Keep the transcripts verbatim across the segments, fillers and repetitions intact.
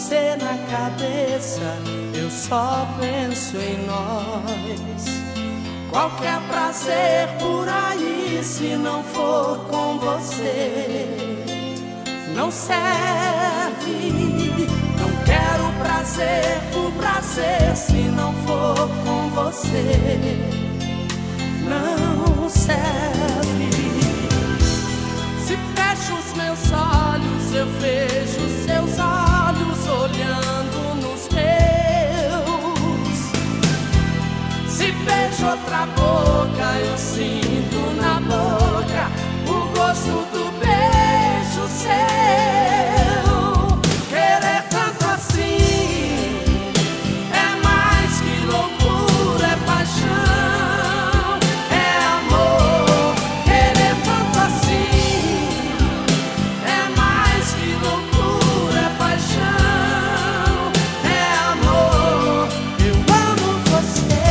você na cabeça, eu só penso em nós. Qualquer prazer por aí, se não for com você, não serve. Não quero prazer por prazer, se não for com você, não serve. Se fecho os meus olhos, eu vejo seus olhos olhando nos meus. Se beijo outra boca, eu sinto na boca o gosto do beijo seu. Querer tanto assim é mais que loucura, é paixão, é amor. Querer tanto assim é mais que loucura, é paixão, é amor. Eu amo você.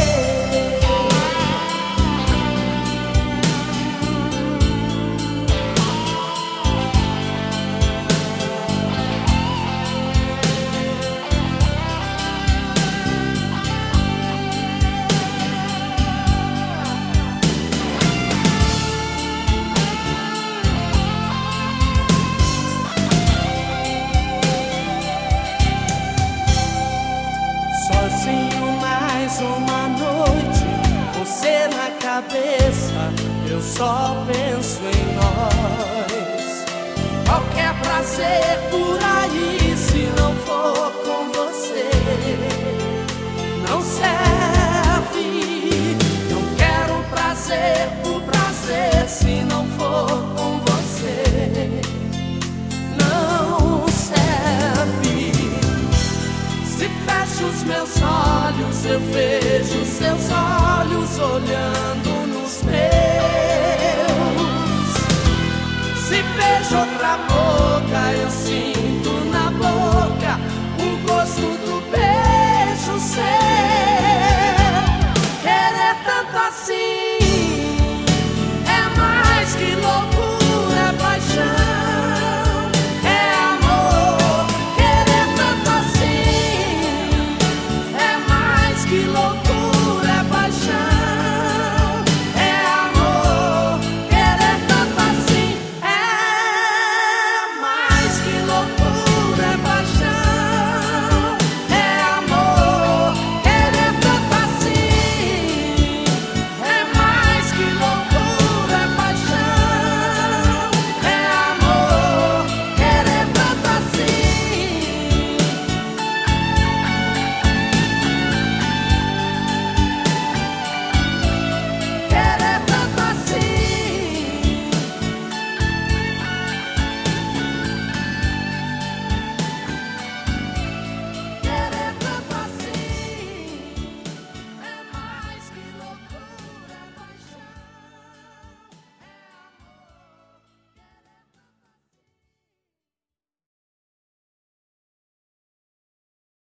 Sozinho mais uma noite, você na cabeça, eu só penso em nós. Qualquer prazer por aí, se não for com você, não serve. Não quero prazer por prazer, se não for com você, não serve. Se fecho os meus olhos, eu vejo seus olhos olhando